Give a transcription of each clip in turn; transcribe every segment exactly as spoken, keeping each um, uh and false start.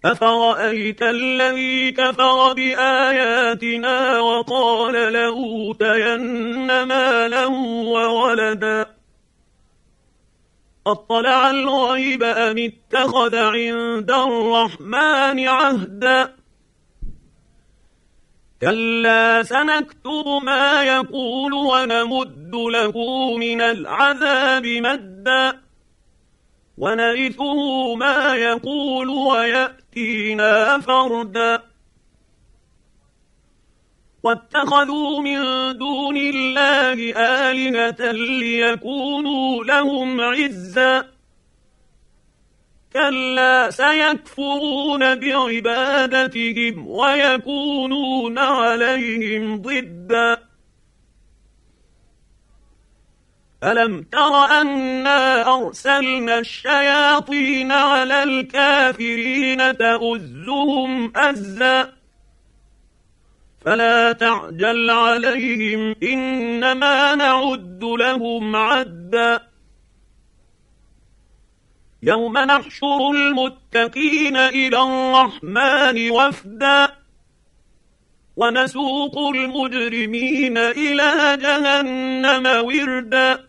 أفرأيت الذي كفر بآياتنا وقال لأوتين مالا وولدا أطلع الغيب أم اتخذ عند الرحمن عهدا كلا سنكتب ما يقول ونمد له من العذاب مدا ونرثه ما يقول ويأتينا فردا واتخذوا من دون الله آلهة ليكونوا لهم عزا كلا سيكفرون بعبادتهم ويكونون عليهم ضدا ألم تر أنا أرسلنا الشياطين على الكافرين تؤزهم أزا فلا تعجل عليهم إنما نعد لهم عدا يوم نحشر المتقين إلى الرحمن وفدا ونسوق المجرمين إلى جهنم وردا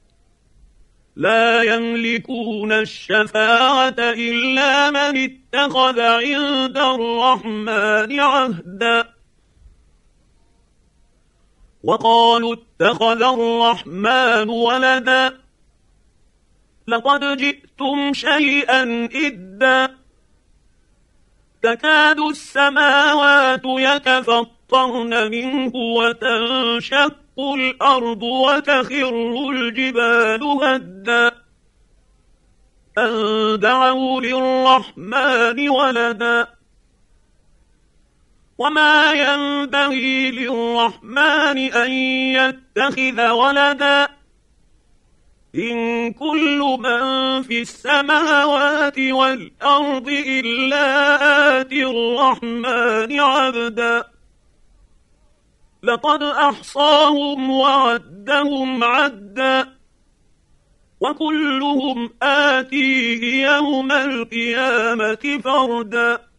لا يملكون الشفاعة إلا من اتخذ عند الرحمن عهدا وقالوا اتخذ الرحمن ولدا لقد جئتم شيئا إدا تكاد السماوات يتفطرن منه وتنشق الأرض وتخر الجبال هدا أن دعوا للرحمن ولدا وما ينبغي للرحمن أن يتخذ ولدا إن كل من في السماوات والأرض إلا آتي الرحمن عبدا لقد أحصاهم وعدهم عدا وكلهم آتيه يوم القيامة فردا